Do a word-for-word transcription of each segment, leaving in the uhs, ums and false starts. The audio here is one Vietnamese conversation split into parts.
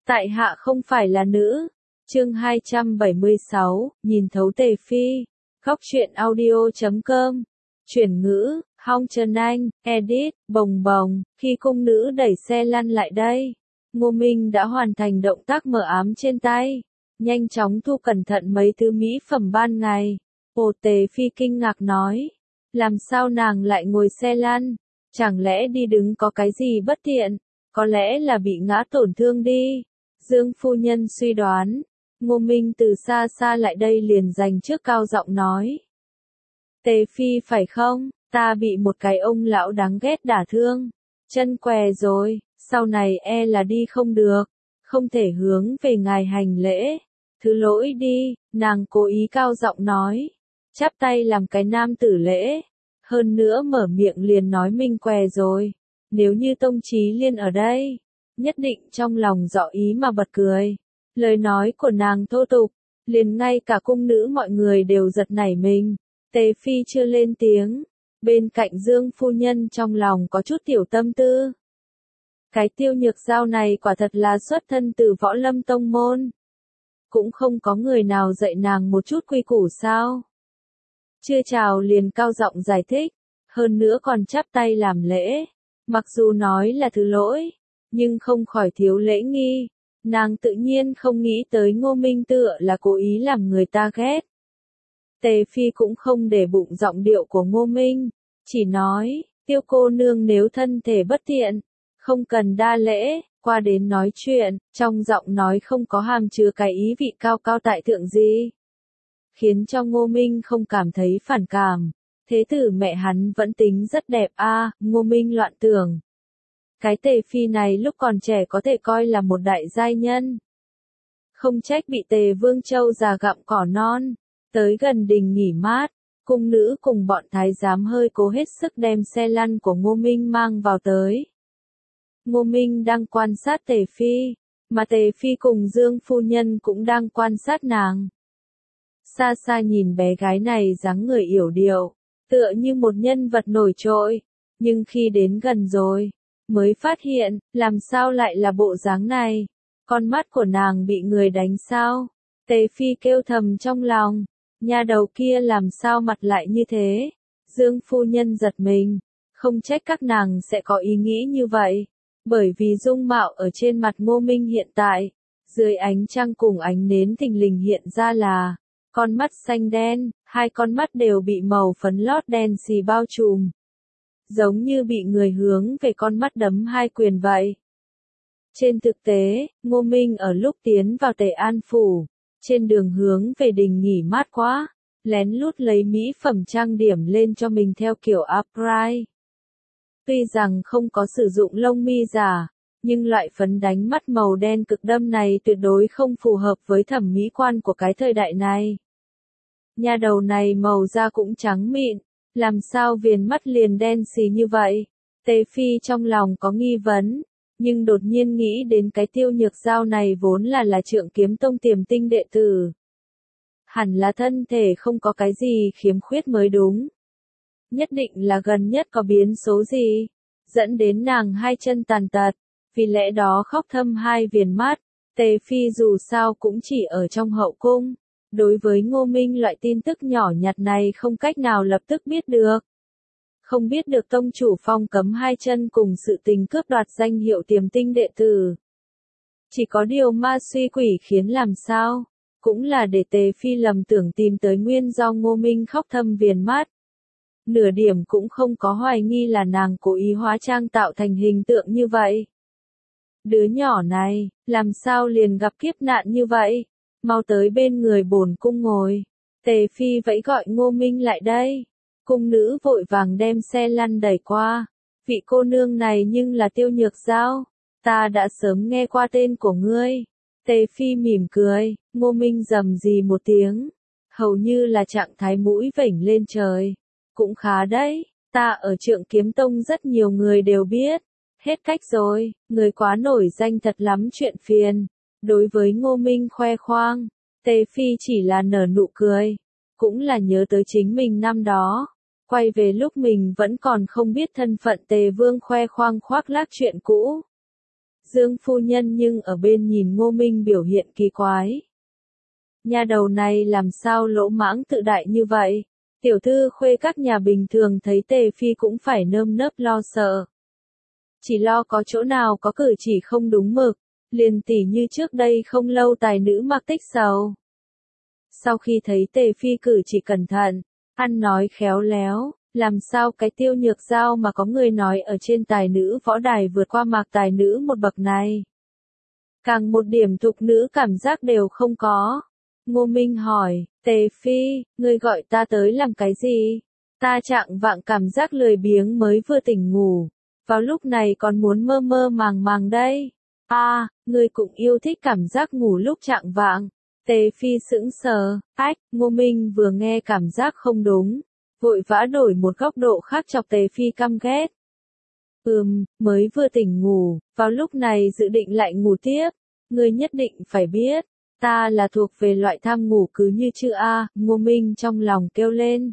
Tại hạ không phải là nữ. Chương hai trăm bảy mươi sáu, nhìn thấu Tề Phi. Góc truyện audio chấm com. Chuyển ngữ, Hong Trần Anh, edit, bồng bồng. Khi cung nữ đẩy xe lăn lại đây, Ngô Minh đã hoàn thành động tác mở ám trên tay, nhanh chóng thu cẩn thận mấy thứ mỹ phẩm ban ngày. Ồ, Tề Phi kinh ngạc nói, làm sao nàng lại ngồi xe lăn? Chẳng lẽ đi đứng có cái gì bất tiện? Có lẽ là bị ngã tổn thương đi. Dương phu nhân suy đoán. Ngô Minh từ xa xa lại đây liền giành trước cao giọng nói. Tề Phi phải không? Ta bị một cái ông lão đáng ghét đả thương. Chân què rồi, sau này e là đi không được. Không thể hướng về ngài hành lễ. Thứ lỗi đi, nàng cố ý cao giọng nói. Chắp tay làm cái nam tử lễ. Hơn nữa mở miệng liền nói mình què rồi. Nếu như Tông Chí Liên ở đây, nhất định trong lòng rõ ý mà bật cười. Lời nói của nàng thô tục, liền ngay cả cung nữ mọi người đều giật nảy mình. Tề Phi chưa lên tiếng, bên cạnh Dương phu nhân trong lòng có chút tiểu tâm tư. Cái Tiêu Nhược Giao này quả thật là xuất thân từ Võ Lâm tông môn. Cũng không có người nào dạy nàng một chút quy củ sao? Chưa chào liền cao giọng giải thích, hơn nữa còn chắp tay làm lễ. Mặc dù nói là thứ lỗi, nhưng không khỏi thiếu lễ nghi. Nàng tự nhiên không nghĩ tới Ngô Minh tựa là cố ý làm người ta ghét. Tề Phi cũng không để bụng giọng điệu của Ngô Minh, chỉ nói, Tiêu cô nương nếu thân thể bất tiện, không cần đa lễ, qua đến nói chuyện, trong giọng nói không có hàm chứa cái ý vị cao cao tại thượng gì. Khiến cho Ngô Minh không cảm thấy phản cảm. Thế tử mẹ hắn vẫn tính rất đẹp a, à, Ngô Minh loạn tưởng. Cái Tề Phi này lúc còn trẻ có thể coi là một đại giai nhân. Không trách bị Tề Vương Châu già gặm cỏ non. Tới gần đình nghỉ mát, cung nữ cùng bọn thái giám hơi cố hết sức đem xe lăn của Ngô Minh mang vào tới. Ngô Minh đang quan sát Tề Phi, mà Tề Phi cùng Dương phu nhân cũng đang quan sát nàng. Xa xa nhìn bé gái này dáng người yểu điệu, tựa như một nhân vật nổi trội, nhưng khi đến gần rồi, mới phát hiện, làm sao lại là bộ dáng này, con mắt của nàng bị người đánh sao? Tề Phi kêu thầm trong lòng, nhà đầu kia làm sao mặt lại như thế? Dương phu nhân giật mình, không trách các nàng sẽ có ý nghĩ như vậy, bởi vì dung mạo ở trên mặt Ngô Minh hiện tại, dưới ánh trăng cùng ánh nến thình lình hiện ra là con mắt xanh đen, hai con mắt đều bị màu phấn lót đen xì bao trùm. Giống như bị người hướng về con mắt đấm hai quyền vậy. Trên thực tế, Ngô Minh ở lúc tiến vào Tề An Phủ, trên đường hướng về đình nghỉ mát quá, lén lút lấy mỹ phẩm trang điểm lên cho mình theo kiểu upright. Tuy rằng không có sử dụng lông mi giả, nhưng loại phấn đánh mắt màu đen cực đâm này tuyệt đối không phù hợp với thẩm mỹ quan của cái thời đại này. Nhà đầu này màu da cũng trắng mịn, làm sao viền mắt liền đen xì như vậy? Tề Phi trong lòng có nghi vấn, nhưng đột nhiên nghĩ đến cái Tiêu Nhược Giao này vốn là là Trượng Kiếm Tông tiềm tinh đệ tử. Hẳn là thân thể không có cái gì khiếm khuyết mới đúng. Nhất định là gần nhất có biến số gì, dẫn đến nàng hai chân tàn tật, vì lẽ đó khóc thâm hai viền mắt. Tề Phi dù sao cũng chỉ ở trong hậu cung. Đối với Ngô Minh loại tin tức nhỏ nhặt này không cách nào lập tức biết được. Không biết được tông chủ phong cấm hai chân cùng sự tình cướp đoạt danh hiệu tiềm tinh đệ tử. Chỉ có điều ma suy quỷ khiến làm sao, cũng là để Tề Phi lầm tưởng tìm tới nguyên do Ngô Minh khóc thâm viền mắt. Nửa điểm cũng không có hoài nghi là nàng cố ý hóa trang tạo thành hình tượng như vậy. Đứa nhỏ này, làm sao liền gặp kiếp nạn như vậy? Mau tới bên người bổn cung ngồi. Tề Phi vẫy gọi Ngô Minh lại đây. Cung nữ vội vàng đem xe lăn đẩy qua. Vị cô nương này nhưng là Tiêu Nhược Giao. Ta đã sớm nghe qua tên của ngươi. Tề Phi mỉm cười, Ngô Minh rầm rì một tiếng. Hầu như là trạng thái mũi vểnh lên trời. Cũng khá đấy, ta ở Trượng Kiếm Tông rất nhiều người đều biết. Hết cách rồi, người quá nổi danh thật lắm chuyện phiền. Đối với Ngô Minh khoe khoang, Tề Phi chỉ là nở nụ cười, cũng là nhớ tới chính mình năm đó, quay về lúc mình vẫn còn không biết thân phận Tề Vương khoe khoang khoác lác chuyện cũ. Dương phu nhân nhưng ở bên nhìn Ngô Minh biểu hiện kỳ quái. Nhà đầu này làm sao lỗ mãng tự đại như vậy? Tiểu thư khuê các nhà bình thường thấy Tề Phi cũng phải nơm nớp lo sợ. Chỉ lo có chỗ nào có cử chỉ không đúng mực, liền tỉ như trước đây không lâu tài nữ Mạc Tích Sầu. Sau khi thấy Tề Phi cử chỉ cẩn thận, ăn nói khéo léo, làm sao cái Tiêu Nhược Giao mà có người nói ở trên tài nữ võ đài vượt qua Mạc tài nữ một bậc này. Càng một điểm thục nữ cảm giác đều không có. Ngô Minh hỏi, Tề Phi, ngươi gọi ta tới làm cái gì? Ta trạng vạng cảm giác lười biếng mới vừa tỉnh ngủ, vào lúc này còn muốn mơ mơ màng màng đây. A, à, ngươi cũng yêu thích cảm giác ngủ lúc trạng vạng. Tề Phi sững sờ, ách, Ngô Minh vừa nghe cảm giác không đúng, vội vã đổi một góc độ khác chọc Tề Phi căm ghét. Ừm, mới vừa tỉnh ngủ, vào lúc này dự định lại ngủ tiếp, ngươi nhất định phải biết, ta là thuộc về loại tham ngủ cứ như chữ A, Ngô Minh trong lòng kêu lên.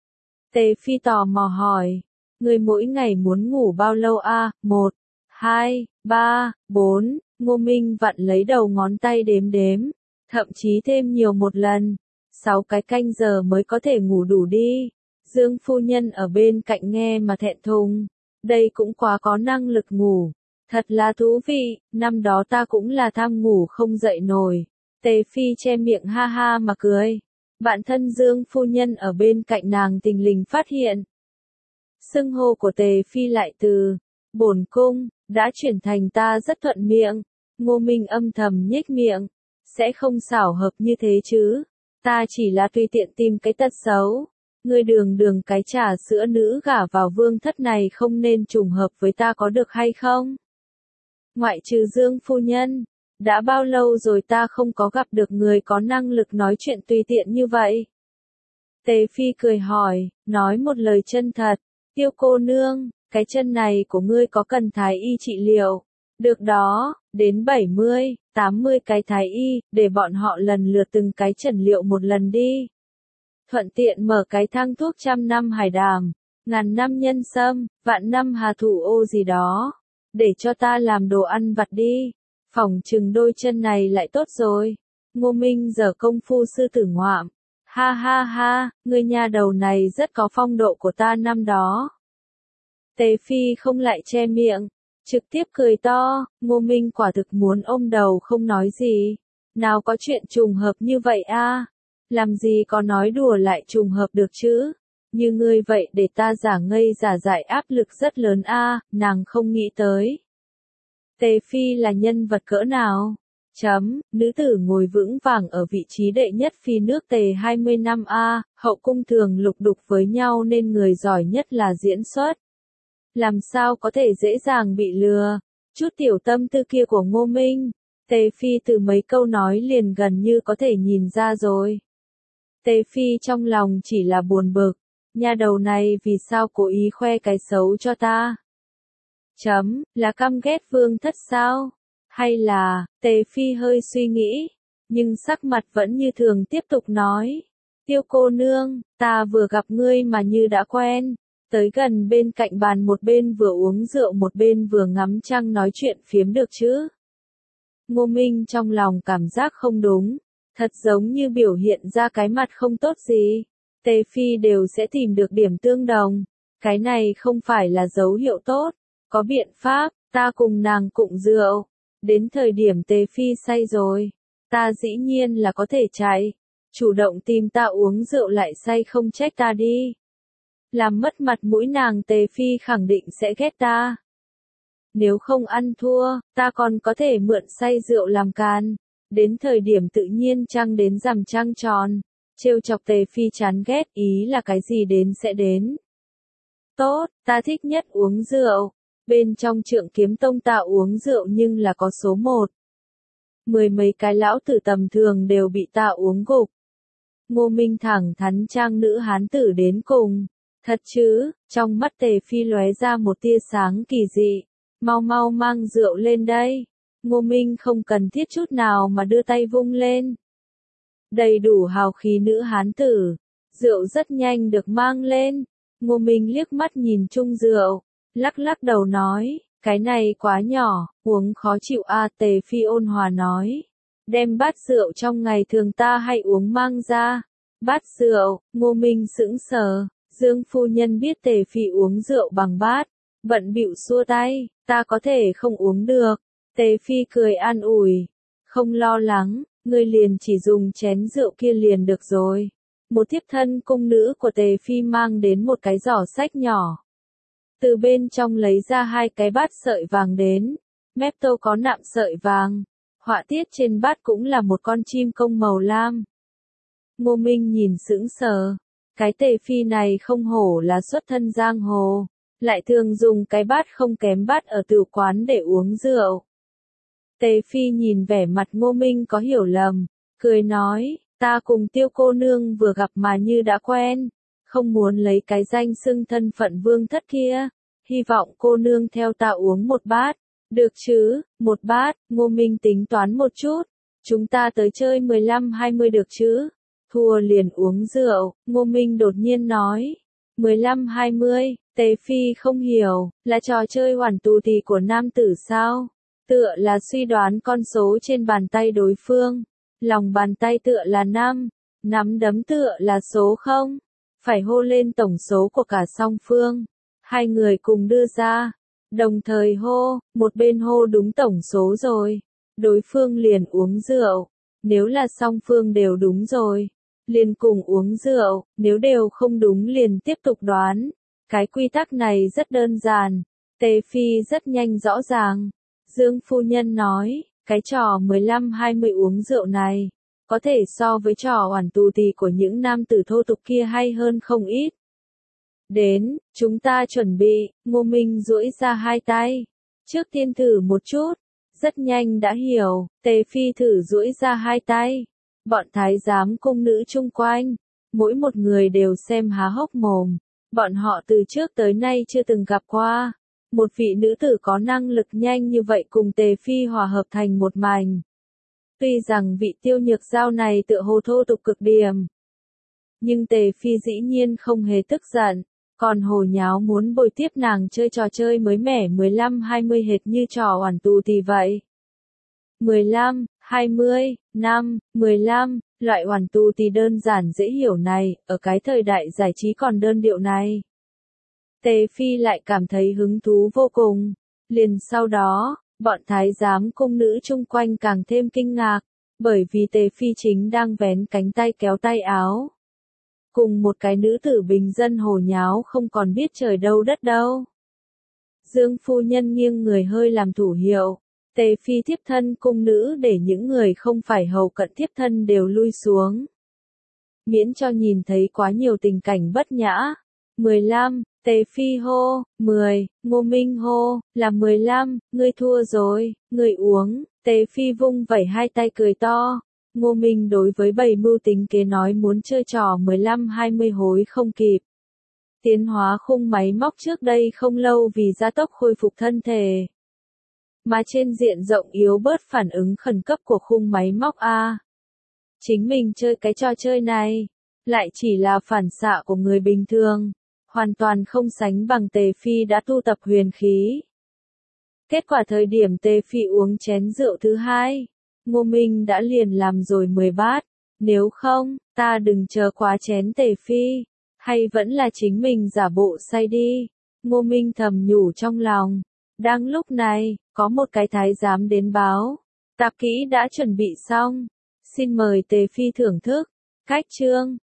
Tề Phi tò mò hỏi, ngươi mỗi ngày muốn ngủ bao lâu A, một, hai, ba, bốn, Ngô Minh vặn lấy đầu ngón tay đếm đếm, thậm chí thêm nhiều một lần, sáu cái canh giờ mới có thể ngủ đủ đi. Dương phu nhân ở bên cạnh nghe mà thẹn thùng, đây cũng quá có năng lực ngủ, thật là thú vị, năm đó ta cũng là tham ngủ không dậy nổi. Tề Phi che miệng ha ha mà cười, bạn thân Dương phu nhân ở bên cạnh nàng tình lình phát hiện. Xưng hô của Tề Phi lại từ bổn cung, đã chuyển thành ta rất thuận miệng. Ngô Minh âm thầm nhếch miệng, sẽ không xảo hợp như thế chứ, ta chỉ là tùy tiện tìm cái tật xấu. Ngươi đường đường cái trà sữa nữ gả vào vương thất này không nên trùng hợp với ta có được hay không? Ngoại trừ Dương phu nhân, đã bao lâu rồi ta không có gặp được người có năng lực nói chuyện tùy tiện như vậy? Tề Phi cười hỏi, nói một lời chân thật, Tiêu cô nương, cái chân này của ngươi có cần thái y trị liệu? Được đó, đến bảy mươi, tám mươi cái thái y, để bọn họ lần lượt từng cái trần liệu một lần đi. Thuận tiện mở cái thang thuốc trăm năm hải đàm, ngàn năm nhân sâm, vạn năm hà thủ ô gì đó, để cho ta làm đồ ăn vặt đi. Phỏng chừng đôi chân này lại tốt rồi. Ngô Minh giở công phu sư tử ngoạm. Ha ha ha, người nhà đầu này rất có phong độ của ta năm đó. Tề Phi không lại che miệng, trực tiếp cười to, Ngô Minh quả thực muốn ôm đầu không nói gì. Nào có chuyện trùng hợp như vậy a? Làm gì có nói đùa lại trùng hợp được chứ? Như ngươi vậy để ta giả ngây giả dại áp lực rất lớn a, nàng không nghĩ tới. Tề Phi là nhân vật cỡ nào? Chấm, nữ tử ngồi vững vàng ở vị trí đệ nhất phi nước Tề hai mươi năm a, hậu cung thường lục đục với nhau nên người giỏi nhất là diễn xuất. Làm sao có thể dễ dàng bị lừa? Chút tiểu tâm tư kia của Ngô Minh, Tề Phi từ mấy câu nói liền gần như có thể nhìn ra rồi. Tề Phi trong lòng chỉ là buồn bực, nhà đầu này vì sao cố ý khoe cái xấu cho ta? Chấm, là căm ghét vương thất sao? Hay là, Tề Phi hơi suy nghĩ, nhưng sắc mặt vẫn như thường tiếp tục nói. Tiêu cô nương, ta vừa gặp ngươi mà như đã quen, tới gần bên cạnh bàn một bên vừa uống rượu một bên vừa ngắm trăng nói chuyện phiếm được chứ? Ngô Minh trong lòng cảm giác không đúng, thật giống như biểu hiện ra cái mặt không tốt gì. Tề Phi đều sẽ tìm được điểm tương đồng, cái này không phải là dấu hiệu tốt. Có biện pháp, ta cùng nàng cụng rượu. Đến thời điểm Tề Phi say rồi, ta dĩ nhiên là có thể chạy. Chủ động tìm ta uống rượu lại say không trách ta đi. Làm mất mặt mũi nàng Tề Phi khẳng định sẽ ghét ta. Nếu không ăn thua, ta còn có thể mượn say rượu làm càn. Đến thời điểm tự nhiên trăng đến rằm trăng tròn. Trêu chọc Tề Phi chán ghét, ý là cái gì đến sẽ đến. Tốt, ta thích nhất uống rượu. Bên trong Trượng Kiếm Tông ta uống rượu nhưng là có số một. Mười mấy cái lão tử tầm thường đều bị ta uống gục. Ngô Minh thẳng thắn trang nữ hán tử đến cùng. Thật chứ, trong mắt Tề Phi lóe ra một tia sáng kỳ dị. Mau mau mang rượu lên đây. Ngô Minh không cần thiết chút nào mà đưa tay vung lên. Đầy đủ hào khí nữ hán tử. Rượu rất nhanh được mang lên. Ngô Minh liếc mắt nhìn chung rượu. Lắc lắc đầu nói, Cái này quá nhỏ, uống khó chịu a Tề Phi ôn hòa nói. Đem bát rượu trong ngày thường ta hay uống mang ra. Bát rượu, Ngô Minh sững sờ, Dương phu nhân biết Tề Phi uống rượu bằng bát, bận bịu xua tay, ta có thể không uống được. Tề Phi cười an ủi, không lo lắng, ngươi liền chỉ dùng chén rượu kia liền được rồi. Một thiếp thân cung nữ của Tề Phi mang đến một cái giỏ sách nhỏ. Từ bên trong lấy ra hai cái bát sợi vàng đến, mép tô có nạm sợi vàng, họa tiết trên bát cũng là một con chim công màu lam. Ngô Minh nhìn sững sờ, cái Tề Phi này không hổ là xuất thân giang hồ, lại thường dùng cái bát không kém bát ở tửu quán để uống rượu. Tề Phi nhìn vẻ mặt Ngô Minh có hiểu lầm, cười nói, ta cùng Tiêu cô nương vừa gặp mà như đã quen, không muốn lấy cái danh xưng thân phận vương thất kia, hy vọng cô nương theo ta uống một bát, được chứ, một bát. Ngô Minh tính toán một chút, chúng ta tới chơi mười lăm hai mươi được chứ, thua liền uống rượu. Ngô Minh đột nhiên nói, mười lăm hai mươi, Tề Phi không hiểu, là trò chơi hoàn tù tì của nam tử sao? Tựa là suy đoán con số trên bàn tay đối phương, lòng bàn tay tựa là năm, nắm đấm tựa là số không, phải hô lên tổng số của cả song phương. Hai người cùng đưa ra, đồng thời hô, một bên hô đúng tổng số rồi, đối phương liền uống rượu, nếu là song phương đều đúng rồi, liền cùng uống rượu, nếu đều không đúng liền tiếp tục đoán. Cái quy tắc này rất đơn giản, Tề Phi rất nhanh rõ ràng. Dương phu nhân nói, cái trò mười lăm hai mươi uống rượu này, có thể so với trò oản tù tì của những nam tử thô tục kia hay hơn không ít. Đến, chúng ta chuẩn bị. Ngô Minh duỗi ra hai tay. Trước tiên thử một chút. Rất nhanh đã hiểu, Tề Phi thử duỗi ra hai tay. Bọn thái giám cung nữ chung quanh, mỗi một người đều xem há hốc mồm. Bọn họ từ trước tới nay chưa từng gặp qua. Một vị nữ tử có năng lực nhanh như vậy cùng Tề Phi hòa hợp thành một mảnh. Tuy rằng vị Tiêu Nhược Giao này tựa hồ thô tục cực điểm, nhưng Tề Phi dĩ nhiên không hề tức giận, còn hồ nháo muốn bồi tiếp nàng chơi trò chơi mới mẻ mười lăm hai mươi hệt như trò oản tù thì vậy. mười lăm, hai mươi, năm, mười lăm, loại oản tù thì đơn giản dễ hiểu này, ở cái thời đại giải trí còn đơn điệu này. Tề Phi lại cảm thấy hứng thú vô cùng. Liền sau đó, bọn thái giám cung nữ chung quanh càng thêm kinh ngạc, bởi vì Tề Phi chính đang vén cánh tay kéo tay áo. Cùng một cái nữ tử bình dân hồ nháo không còn biết trời đâu đất đâu. Dương phu nhân nghiêng người hơi làm thủ hiệu, Tề Phi thiếp thân cung nữ để những người không phải hầu cận thiếp thân đều lui xuống. Miễn cho nhìn thấy quá nhiều tình cảnh bất nhã. mười lăm, Tề Phi hô, mười, Ngô Minh hô, là mười lăm, ngươi thua rồi, ngươi uống. Tề Phi vung vẩy hai tay cười to. Ngô Minh đối với bầy mưu tính kế nói muốn chơi trò mười lăm hai mươi hối không kịp. Tiến hóa khung máy móc trước đây không lâu vì gia tốc khôi phục thân thể, mà trên diện rộng yếu bớt phản ứng khẩn cấp của khung máy móc A. Chính mình chơi cái trò chơi này, lại chỉ là phản xạ của người bình thường, hoàn toàn không sánh bằng Tề Phi đã tu tập huyền khí. Kết quả thời điểm Tề Phi uống chén rượu thứ hai, Ngô Minh đã liền làm rồi mười bát, nếu không, ta đừng chờ quá chén Tề Phi, hay vẫn là chính mình giả bộ say đi. Ngô Minh thầm nhủ trong lòng. Đang lúc này, có một cái thái giám đến báo, tạp kỹ đã chuẩn bị xong, xin mời Tề Phi thưởng thức. Cách chương